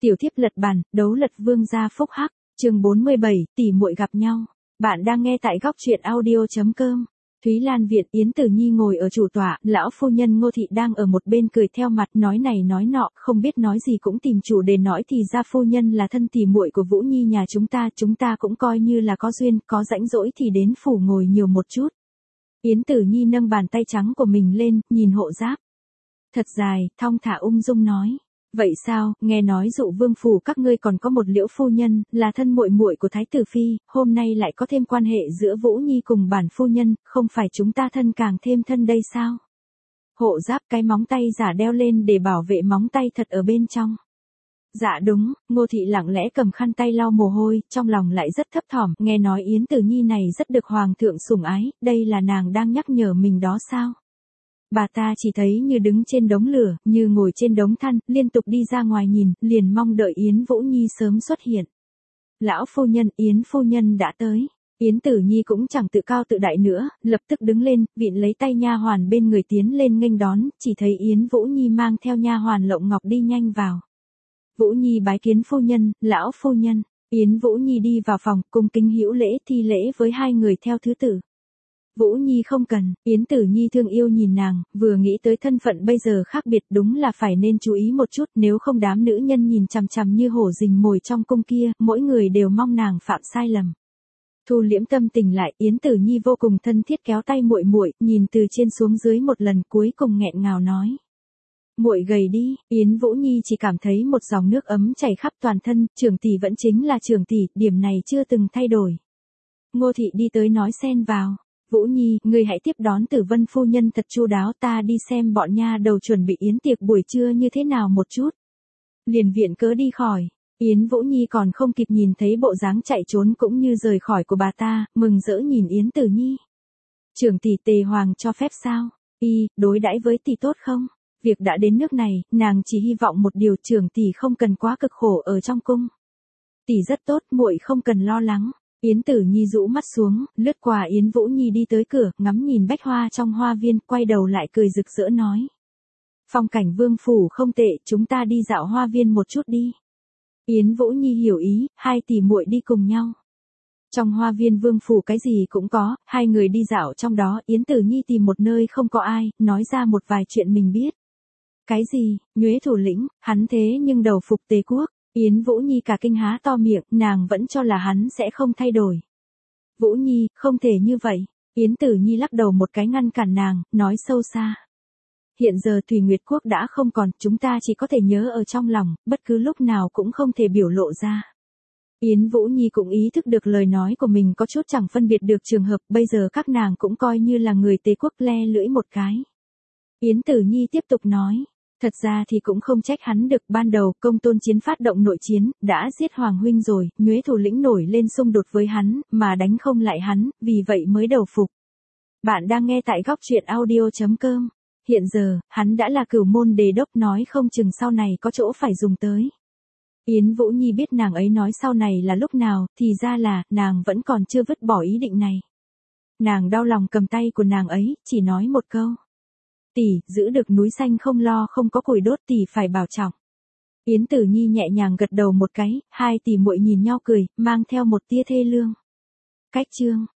Tiểu thiếp lật bàn, đấu lật vương gia phúc hắc, chương 47, tỷ muội gặp nhau. Bạn đang nghe tại góc truyện audio.com. Thúy Lan viện, Yến Tử Nhi ngồi ở chủ tọa, lão phu nhân Ngô Thị đang ở một bên cười theo mặt, nói này nói nọ, không biết nói gì cũng tìm chủ đề nói thì ra phu nhân là thân tỷ muội của Vũ Nhi nhà chúng ta cũng coi như là có duyên, có rãnh rỗi thì đến phủ ngồi nhiều một chút. Yến Tử Nhi nâng bàn tay trắng của mình lên, nhìn hộ giáp thật dài, thong thả ung dung nói. Vậy sao, nghe nói dụ vương phủ các ngươi còn có một Liễu phu nhân, là thân muội muội của Thái tử phi, hôm nay lại có thêm quan hệ giữa Vũ Nhi cùng bản phu nhân, không phải chúng ta thân càng thêm thân đây sao? Hộ giáp cái móng tay giả đeo lên để bảo vệ móng tay thật ở bên trong. Dạ đúng, Ngô Thị lặng lẽ cầm khăn tay lau mồ hôi, trong lòng lại rất thấp thỏm, nghe nói Yến Tử Nhi này rất được hoàng thượng sủng ái, đây là nàng đang nhắc nhở mình đó sao? Bà ta chỉ thấy như đứng trên đống lửa, như ngồi trên đống than, liên tục đi ra ngoài nhìn, liền mong đợi Yến Vũ Nhi sớm xuất hiện. Lão phu nhân, Yến phu nhân đã tới. Yến Tử Nhi cũng chẳng tự cao tự đại nữa, lập tức đứng lên, vịn lấy tay nha hoàn bên người tiến lên nghênh đón, chỉ thấy Yến Vũ Nhi mang theo nha hoàn Lộng Ngọc đi nhanh vào. Vũ Nhi bái kiến phu nhân, lão phu nhân. Yến Vũ Nhi đi vào phòng, cung kính hữu lễ thi lễ với hai người theo thứ tự. Vũ Nhi không cần, Yến Tử Nhi thương yêu nhìn nàng, vừa nghĩ tới thân phận bây giờ khác biệt đúng là phải nên chú ý một chút, nếu không đám nữ nhân nhìn chằm chằm như hổ rình mồi trong cung kia, mỗi người đều mong nàng phạm sai lầm. Thu liễm tâm tình lại, Yến Tử Nhi vô cùng thân thiết kéo tay muội muội, nhìn từ trên xuống dưới một lần cuối cùng nghẹn ngào nói. Muội gầy đi, Yến Vũ Nhi chỉ cảm thấy một dòng nước ấm chảy khắp toàn thân, trưởng tỷ vẫn chính là trưởng tỷ, điểm này chưa từng thay đổi. Ngô Thị đi tới nói xen vào. Vũ Nhi, ngươi hãy tiếp đón Tử Vân phu nhân thật chu đáo, ta đi xem bọn nha đầu chuẩn bị yến tiệc buổi trưa như thế nào một chút. Liền viện cớ đi khỏi, Yến Vũ Nhi còn không kịp nhìn thấy bộ dáng chạy trốn cũng như rời khỏi của bà ta, mừng rỡ nhìn Yến Tử Nhi. Trưởng tỷ Tề Hoàng cho phép sao? Đối đãi với tỷ tốt không? Việc đã đến nước này, nàng chỉ hy vọng một điều, trưởng tỷ không cần quá cực khổ ở trong cung. Tỷ rất tốt, muội không cần lo lắng. Yến Tử Nhi rũ mắt xuống, lướt qua Yến Vũ Nhi đi tới cửa, ngắm nhìn bách hoa trong hoa viên, quay đầu lại cười rực rỡ nói. Phong cảnh vương phủ không tệ, chúng ta đi dạo hoa viên một chút đi. Yến Vũ Nhi hiểu ý, hai tỷ muội đi cùng nhau. Trong hoa viên vương phủ cái gì cũng có, hai người đi dạo trong đó, Yến Tử Nhi tìm một nơi không có ai, nói ra một vài chuyện mình biết. Cái gì, Nhuế thủ lĩnh, hắn thế nhưng đầu phục Tề quốc. Yến Vũ Nhi cả kinh há to miệng, nàng vẫn cho là hắn sẽ không thay đổi. Vũ Nhi, không thể như vậy. Yến Tử Nhi lắc đầu một cái ngăn cản nàng, nói sâu xa. Hiện giờ Thủy Nguyệt Quốc đã không còn, chúng ta chỉ có thể nhớ ở trong lòng, bất cứ lúc nào cũng không thể biểu lộ ra. Yến Vũ Nhi cũng ý thức được lời nói của mình có chút chẳng phân biệt được trường hợp, bây giờ các nàng cũng coi như là người Tề quốc, le lưỡi một cái. Yến Tử Nhi tiếp tục nói. Thật ra thì cũng không trách hắn được, ban đầu Công Tôn Chiến phát động nội chiến, đã giết Hoàng huynh rồi, Nhuế thủ lĩnh nổi lên xung đột với hắn, mà đánh không lại hắn, vì vậy mới đầu phục. Bạn đang nghe tại góc truyện audio.com. Hiện giờ, hắn đã là cửu môn đề đốc, nói không chừng sau này có chỗ phải dùng tới. Yến Vũ Nhi biết nàng ấy nói sau này là lúc nào, thì ra là, nàng vẫn còn chưa vứt bỏ ý định này. Nàng đau lòng cầm tay của nàng ấy, chỉ nói một câu. Tỷ, giữ được núi xanh không lo không có củi đốt, tỷ phải bảo trọng. Yến Tử Nhi nhẹ nhàng gật đầu một cái, hai tỷ muội nhìn nhau cười, mang theo một tia thê lương. Cách chương